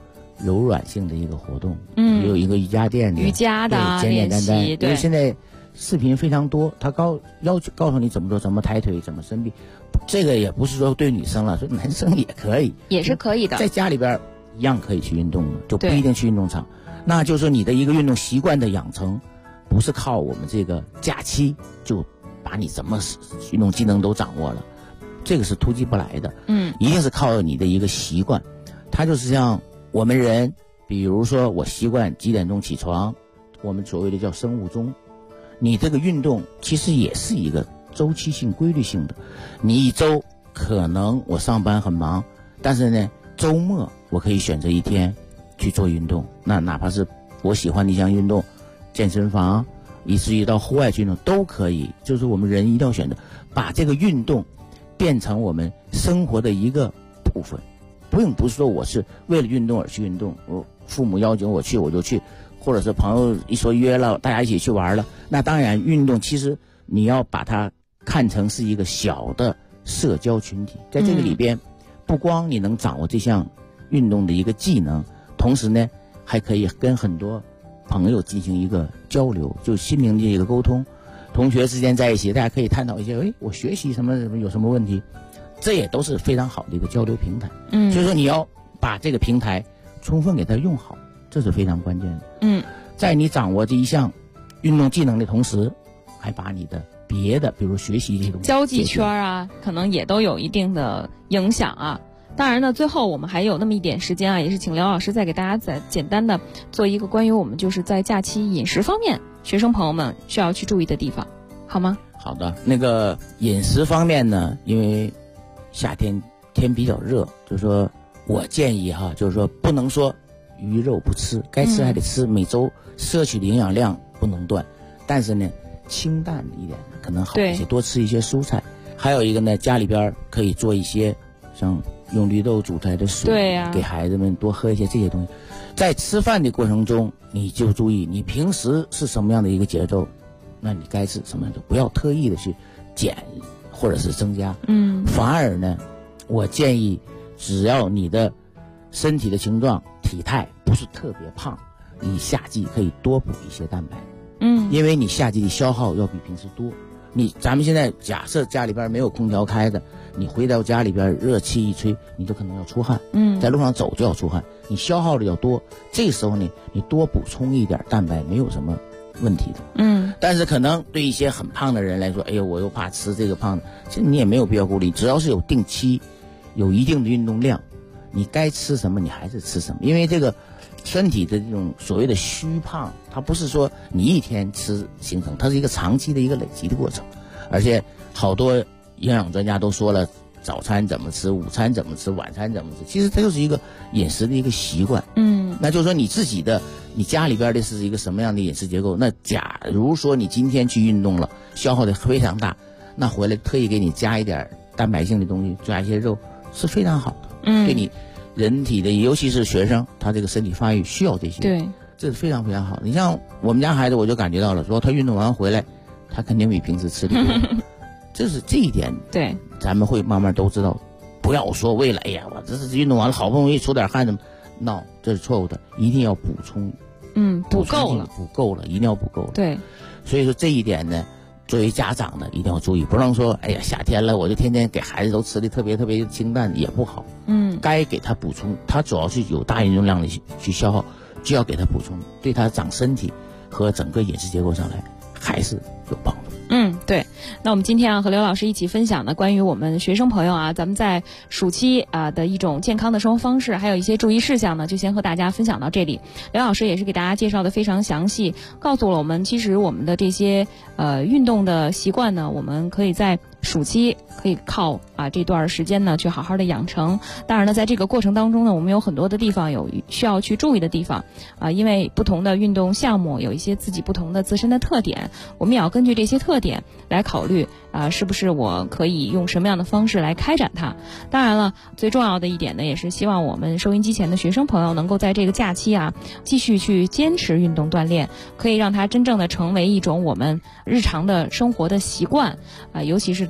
S4: 柔软性的一个活动，
S7: 嗯，
S4: 有一个瑜伽垫的
S7: 瑜伽的
S4: 对简简单单，
S7: 练习，
S4: 因为现在视频非常多，他要求告诉你怎么做，怎么抬腿，怎么伸臂，这个也不是说对女生了，说男生也可以，
S7: 也是可以的，
S4: 在家里边一样可以去运动的，就不一定去运动场。那就是说你的一个运动习惯的养成，不是靠我们这个假期就把你什么运动技能都掌握了，这个是突击不来的。一定是靠你的一个习惯。它就是像我们人，比如说我习惯几点钟起床，我们所谓的叫生物钟。你这个运动其实也是一个周期性、规律性的。你一周可能我上班很忙，但是呢，周末我可以选择一天去做运动。那哪怕是我喜欢的一项运动，健身房，以至于到户外去运动都可以。就是我们人一定要选择把这个运动变成我们生活的一个部分。不是说我是为了运动而去运动，我父母要求我去我就去，或者是朋友一说约了大家一起去玩了，那当然运动其实你要把它看成是一个小的社交群体，在这个里边不光你能掌握这项运动的一个技能，同时呢还可以跟很多朋友进行一个交流，就心灵的一个沟通。同学之间在一起大家可以探讨一些我学习什么有什么问题，这也都是非常好的一个交流平台。所以说你要把这个平台充分给它用好，这是非常关键的。在你掌握这一项运动技能的同时，还把你的别的比如学习这些东西
S7: 交际圈啊可能也都有一定的影响啊。当然呢，最后我们还有那么一点时间啊，也是请刘老师再给大家再简单的做一个关于我们就是在假期饮食方面学生朋友们需要去注意的地方，好吗？
S4: 好的。那个饮食方面呢，因为夏天天比较热，就是说我建议就是说不能说鱼肉不吃，该吃还得吃，每周摄取的营养量不能断，但是呢清淡一点可能好一些，多吃一些蔬菜。还有一个呢，家里边可以做一些像用绿豆煮出来的水，
S7: 对啊，
S4: 给孩子们多喝一些这些东西。在吃饭的过程中，你就注意你平时是什么样的一个节奏，那你该吃什么样的，不要特意的去减或者是增加。反而呢，我建议只要你的身体的形状体态不是特别胖，你夏季可以多补一些蛋白。因为你夏季的消耗要比平时多。咱们现在假设家里边没有空调开的，你回到家里边热气一吹，你就可能要出汗。在路上走就要出汗，你消耗的要多。这时候呢，你多补充一点蛋白没有什么问题的。但是可能对一些很胖的人来说，哎呦，我又怕吃这个胖的，其实你也没有必要顾虑，只要是有定期，有一定的运动量，你该吃什么你还是吃什么。因为这个身体的这种所谓的虚胖，它不是说你一天吃形成，它是一个长期的一个累积的过程。而且好多营养专家都说了，早餐怎么吃，午餐怎么吃，晚餐怎么吃，其实它就是一个饮食的一个习惯。那就是说你自己的，你家里边的是一个什么样的饮食结构。那假如说你今天去运动了，消耗的非常大，那回来特意给你加一点蛋白性的东西，加一些肉，是非常好的。对你人体的，尤其是学生，他这个身体发育需要这些，
S7: 对，
S4: 这是非常非常好的。你像我们家孩子，我就感觉到了，说他运动完回来，他肯定比平时吃的多。这一点，
S7: 对，
S4: 咱们会慢慢都知道。不要说为了哎呀，我这是运动完了，好不容易出点汗，这是错误的，一定要补充。
S7: 补够了，
S4: 一定要补够了。
S7: 对，
S4: 所以说这一点呢，作为家长的一定要注意，不能说哎呀夏天了我就天天给孩子都吃的特别特别清淡，也不好。该给他补充，他主要是有大运动量的去消耗，就要给他补充，对他长身体和整个饮食结构上来还是有帮助。
S7: 对。那我们今天和刘老师一起分享的关于我们学生朋友咱们在暑期的一种健康的生活方式，还有一些注意事项呢，就先和大家分享到这里。刘老师也是给大家介绍的非常详细，告诉了我们其实我们的这些运动的习惯呢，我们可以在暑期可以靠这段时间呢去好好的养成。当然呢，在这个过程当中呢，我们有很多的地方有需要去注意的地方因为不同的运动项目有一些自己不同的自身的特点，我们也要根据这些特点来考虑是不是我可以用什么样的方式来开展它。当然了，最重要的一点呢，也是希望我们收音机前的学生朋友能够在这个假期继续去坚持运动锻炼，可以让它真正的成为一种我们日常的生活的习惯尤其是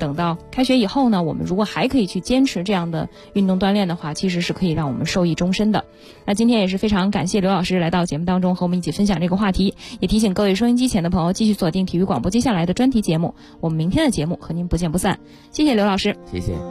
S7: 等到开学以后呢，我们如果还可以去坚持这样的运动锻炼的话，其实是可以让我们受益终身的。那今天也是非常感谢刘老师来到节目当中和我们一起分享这个话题，也提醒各位收音机前的朋友继续锁定体育广播接下来的专题节目，我们明天的节目和您不见不散。谢谢刘老师。
S4: 谢谢。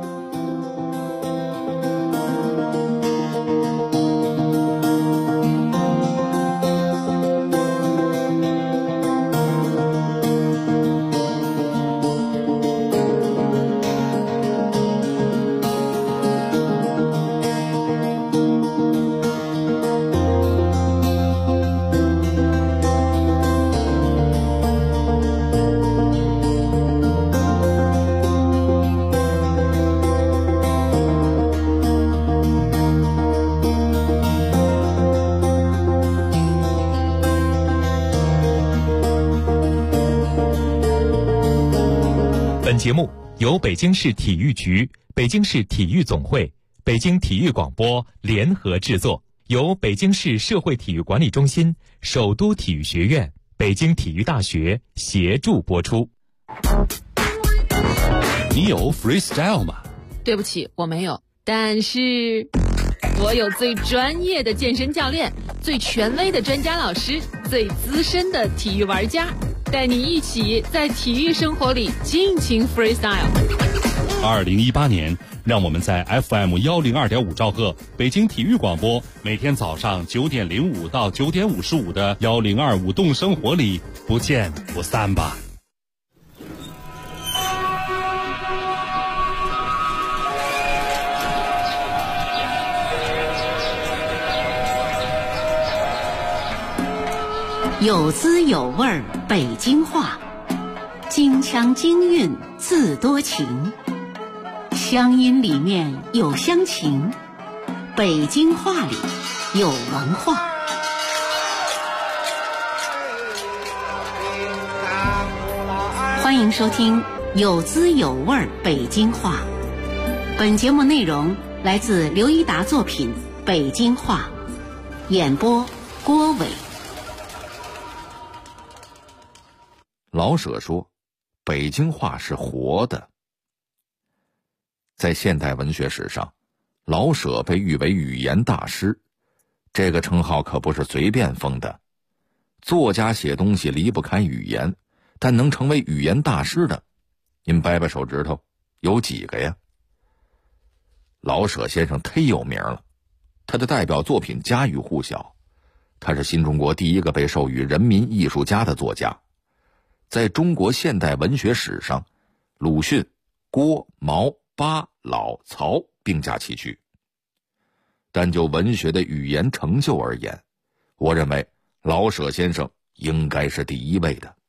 S6: 本节目由北京市体育局、北京市体育总会、北京体育广播联合制作，由北京市社会体育管理中心、首都体育学院、北京体育大学协助播出。
S3: 你有 freestyle 吗？
S8: 对不起，我没有，但是我有最专业的健身教练，最权威的专家老师，最资深的体育玩家，带你一起在体育生活里尽情 freestyle。
S3: 2018年，让我们在 FM 102.5兆赫北京体育广播，每天早上9点05到9点55的1025动生活里不见不散吧。
S9: 有滋有味儿北京话，京腔京韵自多情，乡音里面有乡情，北京话里有文化。欢迎收听有滋有味儿北京话。本节目内容来自刘一达作品《北京话》，演播郭伟。
S10: 老舍说，北京话是活的。在现代文学史上，老舍被誉为语言大师，这个称号可不是随便封的。作家写东西离不开语言，但能成为语言大师的，您掰掰手指头，有几个呀？老舍先生忒有名了，他的代表作品家喻户晓，他是新中国第一个被授予人民艺术家的作家。在中国现代文学史上，鲁迅、郭、毛、巴、老、曹并驾齐驱。但就文学的语言成就而言，我认为老舍先生应该是第一位的。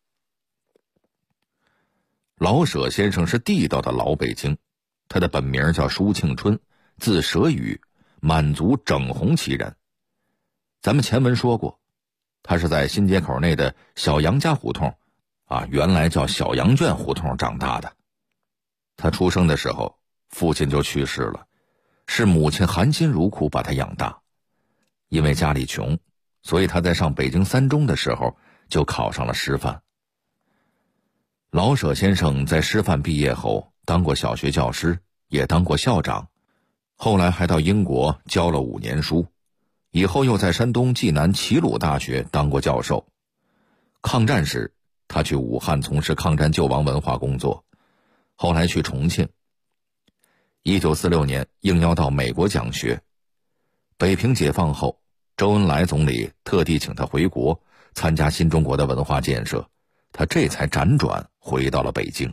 S10: 老舍先生是地道的老北京，他的本名叫舒庆春，字舍宇，满族整红旗人。咱们前文说过，他是在新街口内的小杨家胡同原来叫小羊圈胡同长大的。他出生的时候，父亲就去世了，是母亲含辛茹苦把他养大。因为家里穷，所以他在上北京三中的时候就考上了师范。老舍先生在师范毕业后当过小学教师，也当过校长，后来还到英国教了5年书，以后又在山东济南齐鲁大学当过教授。抗战时他去武汉从事抗战救亡文化工作，后来去重庆。1946年应邀到美国讲学。北平解放后，周恩来总理特地请他回国参加新中国的文化建设，他这才辗转回到了北京。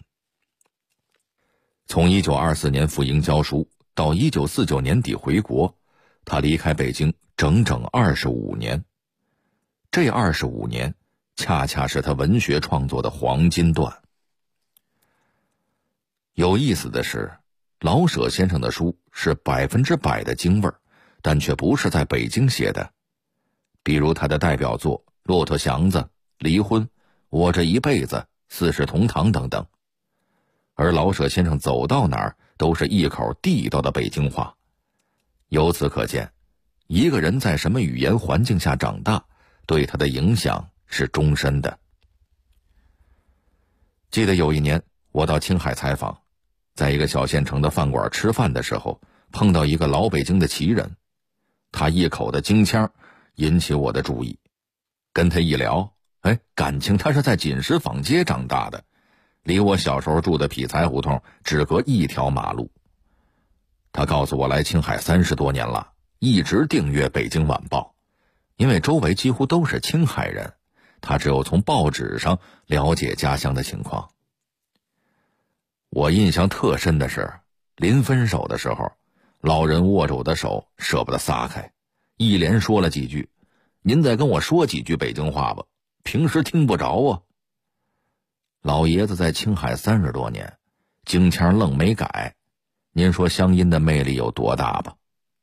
S10: 从1924年赴英教书到1949年底回国，他离开北京整整25年。这25年恰恰是他文学创作的黄金段。有意思的是，老舍先生的书是100%的京味儿，但却不是在北京写的。比如他的代表作《骆驼祥子》《离婚》《我这一辈子》《四世同堂》等等。而老舍先生走到哪儿都是一口地道的北京话。由此可见，一个人在什么语言环境下长大，对他的影响是终身的。记得有一年， 我到青海采访，在一个小县城的饭馆吃饭的时候，碰到一个老北京的奇人，他一口的京腔引起我的注意。跟他一聊，感情他是在锦石坊街长大的，离我小时候住的匹才胡同只隔一条马路。他告诉我来青海30多年了，一直订阅《北京晚报》，因为周围几乎都是青海人，他只有从报纸上了解家乡的情况。我印象特深的是，临分手的时候，老人握着我的手舍不得撒开，一连说了几句：“您再跟我说几句北京话吧，平时听不着啊。”老爷子在青海30多年，京腔愣没改，您说乡音的魅力有多大吧？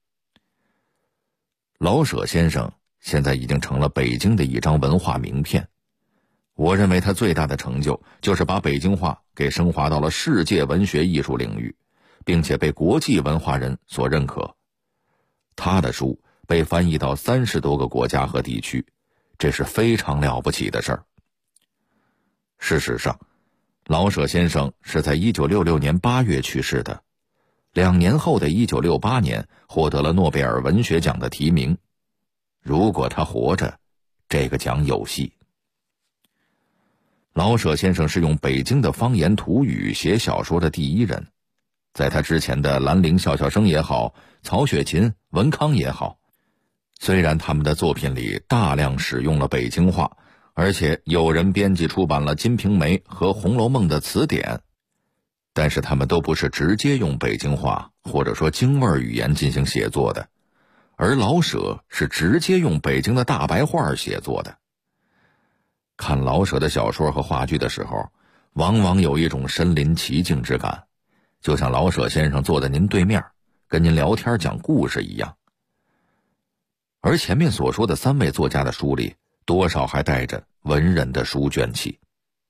S10: 老舍先生现在已经成了北京的一张文化名片。我认为他最大的成就就是把北京话给升华到了世界文学艺术领域，并且被国际文化人所认可。他的书被翻译到30多个国家和地区，这是非常了不起的事儿。事实上，老舍先生是在1966年8月去世的，2年后的1968年获得了诺贝尔文学奖的提名。如果他活着，这个奖有戏。老舍先生是用北京的方言土语写小说的第一人，在他之前的兰陵笑笑生也好，曹雪芹、文康也好，虽然他们的作品里大量使用了北京话，而且有人编辑出版了《金瓶梅》和《红楼梦》的词典，但是他们都不是直接用北京话或者说京味语言进行写作的，而老舍是直接用北京的大白话写作的。看老舍的小说和话剧的时候，往往有一种身临其境之感，就像老舍先生坐在您对面，跟您聊天讲故事一样。而前面所说的3位作家的书里，多少还带着文人的书卷气。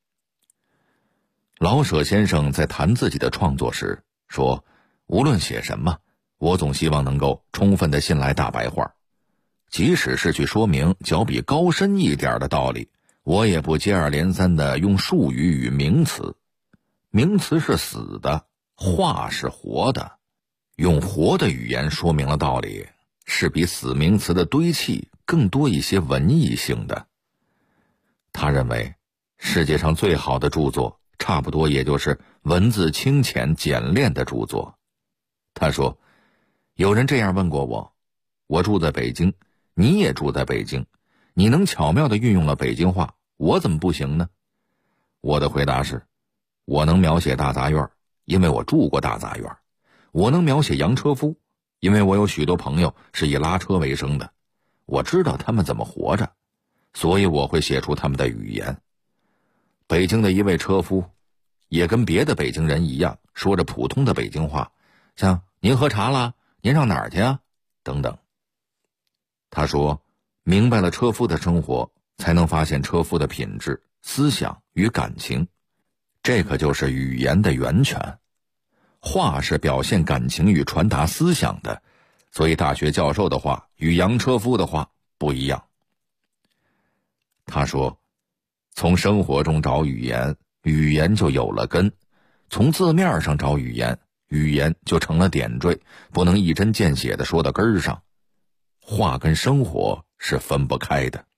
S10: 老舍先生在谈自己的创作时说，无论写什么，我总希望能够充分地信赖大白话，即使是去说明较比高深一点的道理，我也不接二连三地用术语与名词。名词是死的，话是活的，用活的语言说明了道理，是比死名词的堆砌更多一些文艺性的。他认为，世界上最好的著作，差不多也就是文字清浅简练的著作。他说，有人这样问过我，我住在北京，你也住在北京，你能巧妙地运用了北京话，我怎么不行呢？我的回答是，我能描写大杂院，因为我住过大杂院；我能描写洋车夫，因为我有许多朋友是以拉车为生的，我知道他们怎么活着，所以我会写出他们的语言。北京的一位车夫也跟别的北京人一样，说着普通的北京话，像您喝茶了，您上哪儿去啊，等等。他说，明白了车夫的生活，才能发现车夫的品质、思想与感情，这可就是语言的源泉。话是表现感情与传达思想的，所以大学教授的话与洋车夫的话不一样。他说，从生活中找语言，语言就有了根；从字面上找语言，语言就成了点缀，不能一针见血地说到根儿上。话跟生活是分不开的。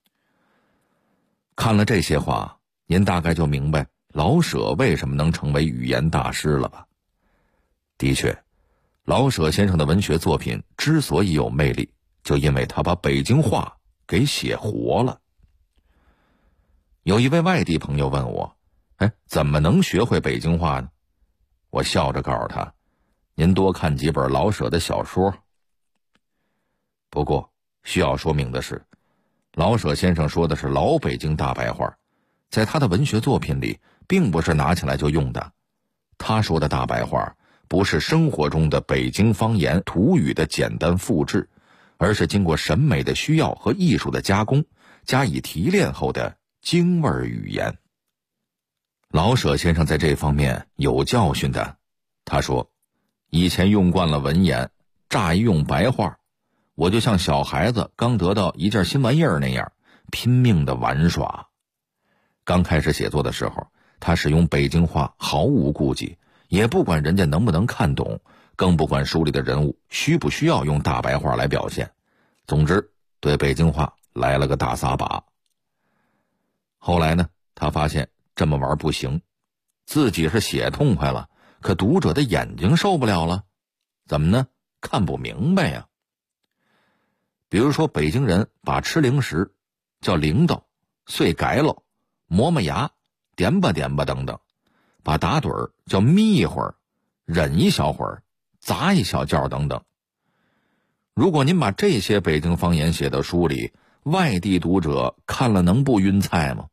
S10: 看了这些话，您大概就明白老舍为什么能成为语言大师了吧？的确，老舍先生的文学作品之所以有魅力，就因为他把北京话给写活了。有一位外地朋友问我，怎么能学会北京话呢？我笑着告诉他，您多看几本老舍的小说。不过需要说明的是，老舍先生说的是老北京大白话，在他的文学作品里并不是拿起来就用的。他说的大白话不是生活中的北京方言土语的简单复制，而是经过审美的需要和艺术的加工，加以提炼后的京味语言。老舍先生在这方面有教训的。他说，以前用惯了文言，乍一用白话，我就像小孩子刚得到一件新玩意儿那样，拼命的玩耍。刚开始写作的时候， 他使用北京话毫无顾忌，也不管人家能不能看懂，更不管书里的人物需不需要用大白话来表现。总之，对北京话来了个大撒把。后来呢，他发现这么玩不行，自己是写痛快了，可读者的眼睛受不了了。怎么呢？看不明白呀。比如说，北京人把吃零食叫零豆、碎改喽、磨磨牙、点吧点吧等等，把打盹儿叫眯一会儿、忍一小会儿、砸一小觉等等。如果您把这些北京方言写到书里，外地读者看了能不晕菜吗？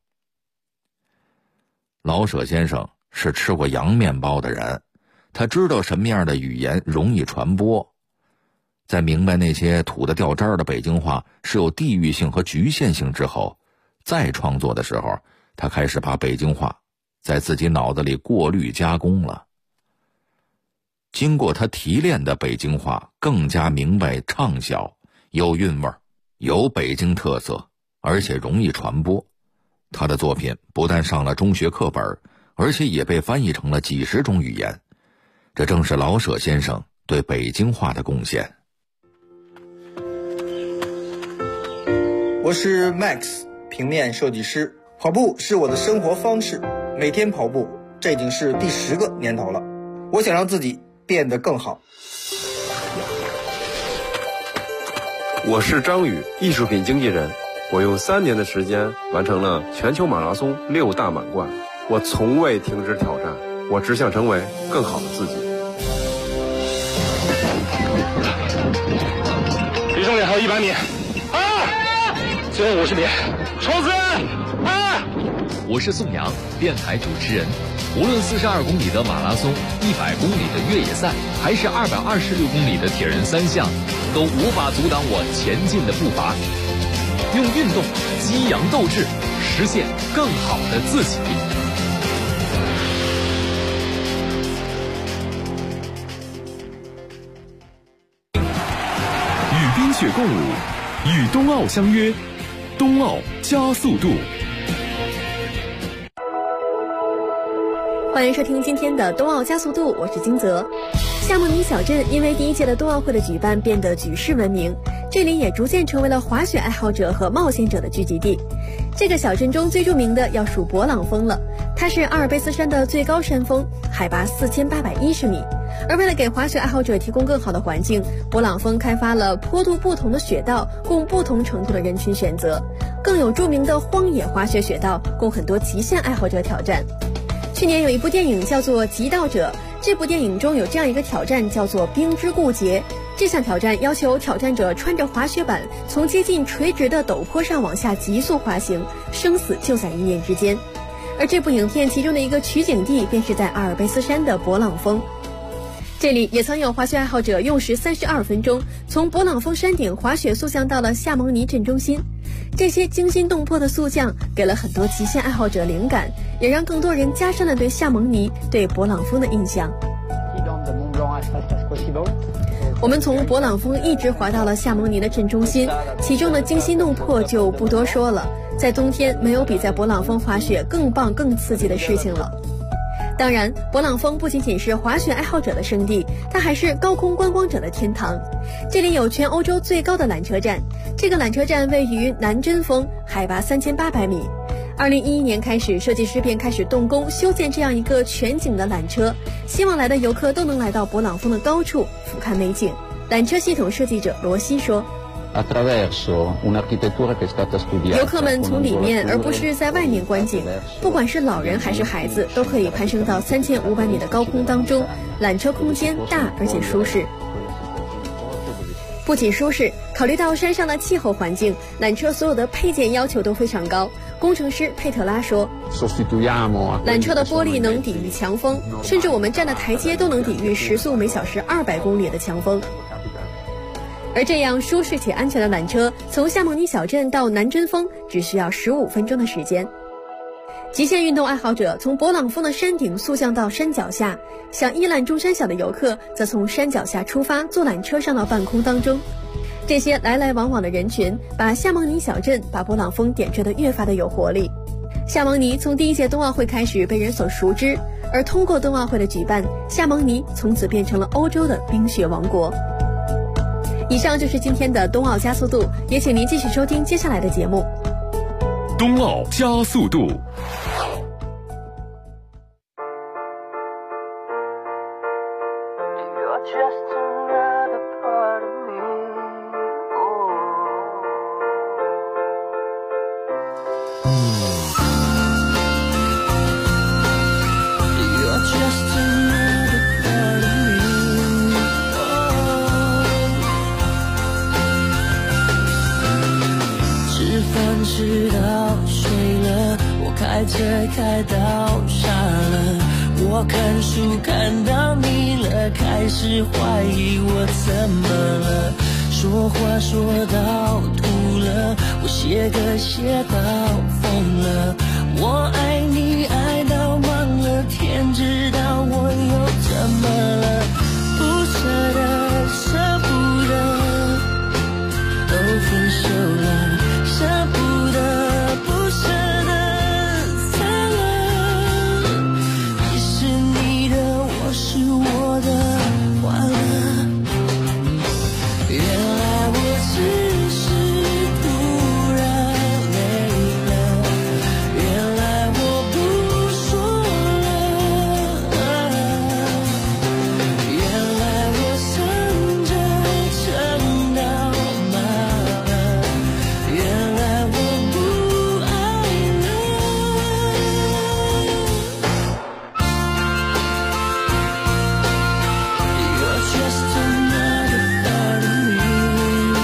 S10: 老舍先生是吃过洋面包的人，他知道什么样的语言容易传播。在明白那些土得掉渣的北京话是有地域性和局限性之后，再创作的时候，他开始把北京话在自己脑子里过滤加工了。经过他提炼的北京话更加明白畅销，有韵味，有北京特色，而且容易传播。他的作品不但上了中学课本，而且也被翻译成了几十种语言。这正是老舍先生对北京话的贡献。
S11: 我是 Max， 平面设计师。跑步是我的生活方式，每天跑步，这已经是第10个年头了。我想让自己变得更好。
S12: 我是张宇，艺术品经纪人。我用3年的时间完成了全球马拉松6大满贯。我从未停止挑战，我只想成为更好的自己。
S13: 离终点还有100米，最后50米，冲刺！
S14: 我是宋阳，电台主持人。无论42公里的马拉松、100公里的越野赛，还是226公里的铁人3项，都无法阻挡我前进的步伐。用运动激扬斗志，实现更好的自己。
S1: 与冰雪共舞，与冬奥相约，冬奥加速度。
S15: 欢迎收听今天的冬奥加速度，我是金泽。夏梦尼小镇因为第1届的冬奥会的举办变得举世闻名，这里也逐渐成为了滑雪爱好者和冒险者的聚集地。这个小镇中最著名的要数勃朗峰了，它是阿尔卑斯山的最高山峰，海拔4810米。而为了给滑雪爱好者提供更好的环境，勃朗峰开发了坡度不同的雪道，供不同程度的人群选择，更有著名的荒野滑雪雪道，供很多极限爱好者挑战。去年有一部电影叫做《极道者》，这部电影中有这样一个挑战叫做冰之固结。这项挑战要求挑战者穿着滑雪板从接近垂直的陡坡上往下急速滑行，生死就在一念之间。而这部影片其中的一个取景地便是在阿尔卑斯山的勃朗峰。这里也曾有滑雪爱好者用时32分钟从勃朗峰山顶滑雪速降到了夏蒙尼镇中心。这些惊心动魄的速降给了很多极限爱好者灵感，也让更多人加深了对夏蒙尼、对勃朗峰的印象。我们从勃朗峰一直滑到了夏蒙尼的镇中心，其中的惊心动魄就不多说了。在冬天，没有比在勃朗峰滑雪更棒、更刺激的事情了。当然，勃朗峰不仅仅是滑雪爱好者的圣地，它还是高空观光者的天堂。这里有全欧洲最高的缆车站，这个缆车站位于南针峰，海拔3800米。2011年开始，设计师便开始动工修建这样一个全景的缆车，希望来的游客都能来到勃朗峰的高处俯瞰美景。缆车系统设计者罗西说，游客们从里面而不是在外面观景，不管是老人还是孩子，都可以攀升到3500米的高空当中。缆车空间大而且舒适。不仅舒适，考虑到山上的气候环境，缆车所有的配件要求都非常高。工程师佩特拉说，缆车的玻璃能抵御强风，甚至我们站的台阶都能抵御时速每小时200公里的强风。而这样舒适且安全的缆车，从夏蒙尼小镇到南针峰只需要15分钟的时间。极限运动爱好者从勃朗峰的山顶速降到山脚下，想一览众山小的游客则从山脚下出发，坐缆车上到半空当中。这些来来往往的人群，把夏蒙尼小镇、把勃朗峰点缀得越发的有活力。 夏蒙尼从第一届冬奥会开始被人所熟知，而通过冬奥会的举办，夏蒙尼从此变成了欧洲的冰雪王国。以上就是今天的冬奥加速度，也请您继续收听接下来的节目。
S1: 冬奥加速度。
S16: 直到睡了，我开车开到傻了，我看书看到腻了，开始怀疑我怎么了，说话说到吐了，我写歌写到疯了，我爱你爱到忘了，天知道我又怎么了，不舍得舍不得，都分手了，舍不得不舍得散了，你是你的，我是我的，完了，原来我只是突然累了，原来我不说了，原来我撑着撑到麻了，原来我不爱了。You're just another part of me.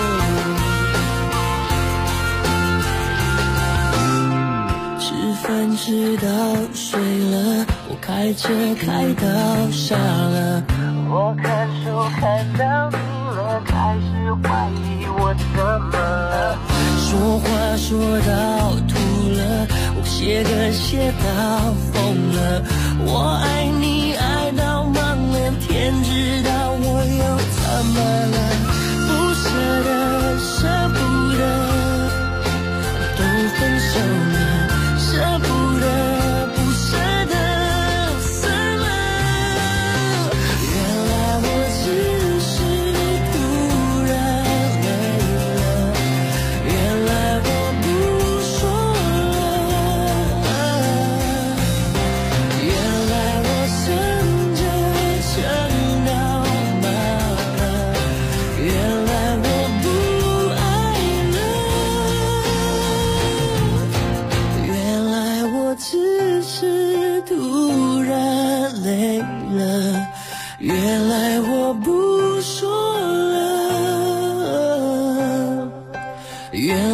S16: 吃饭吃到睡了，我开车开到傻了，我看书看到腻了，开始怀疑我怎么了，说话说到吐了，我写歌写到疯了，我爱你爱到忘了，天知道我又怎么了，不舍得舍不得，都分手了，舍不得不舍得散了，原来我只是突然累了，原来我不说了，原来我撑着撑到麻了，原来我不爱了，原来我只是突然累了，原来我不说了，原